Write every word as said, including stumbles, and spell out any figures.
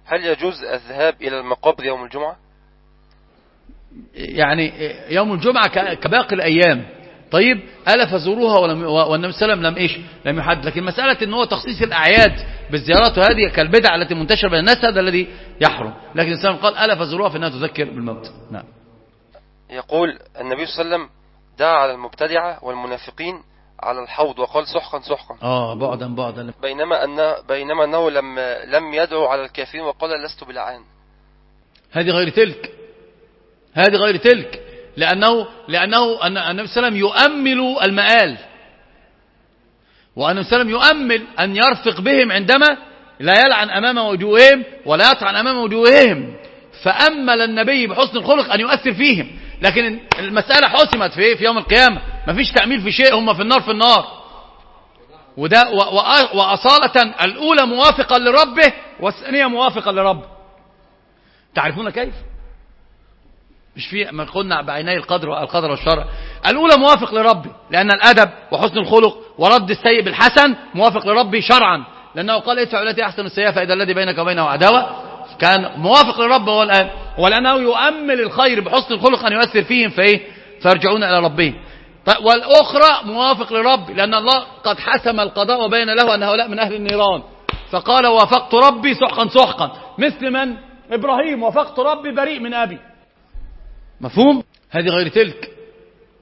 هل يجوز الذهاب إلى المقابر يوم الجمعة؟ يعني يوم الجمعة كباقي الأيام. طيب ألا فزوروها، ولم والنبي صلى الله عليه وسلم لم إيش لم يحدد. لكن مسألة إن هو تخصيص الأعياد بالزيارات وهذه كالبدع التي منتشرة بين الناس هذا الذي يحرم. لكن الإسلام قال ألا فزوروها فإنها تذكر بالموت. نعم. يقول النبي صلى الله عليه وسلم دعا على المبتدعة والمنافقين على الحوض وقال سحقا سحقا. اه بعدا بعدا. بينما أنه بينما أنه لم لم يدعو على الكافرين وقال لست بلعان. هذه غير تلك هذه غير تلك لأنه لأنه أن النبي صلى الله عليه وسلم يؤمل المآل، وأن صلى الله عليه وسلم يؤمل أن يرفق بهم عندما لا يلعن أمام وجوههم ولا يطعن أمام وجوههم، فأمل النبي بحسن الخلق أن يؤثر فيهم. لكن المسألة حسمت في في يوم القيامة، ما فيش تأميل في شيء، هم في النار في النار. وده وأصالة الأولى موافقة لربه والثانية موافقة لربه. تعرفون كيف؟ مش في ما قلنا بعيني القدر والقدر والشرع. الأولى موافق لربه لأن الأدب وحسن الخلق ورد السيء بالحسن موافق لربه شرعا، لأنه قال ادفع التي أحسن السيئة فإذا الذي بينك وبينه عداوة. كان موافق لربه هو الآن، ولأنه يؤمل الخير بحسن الخلق أن يؤثر فيهم فإيه فيرجعون إلى ربهم. والأخرى موافق لربه لأن الله قد حسم القضاء وبين له أن هؤلاء من أهل النيران، فقال وافقت ربي سحقا سحقا، مثل من إبراهيم وافقت ربي بريء من أبي. مفهوم؟ هذه غير تلك.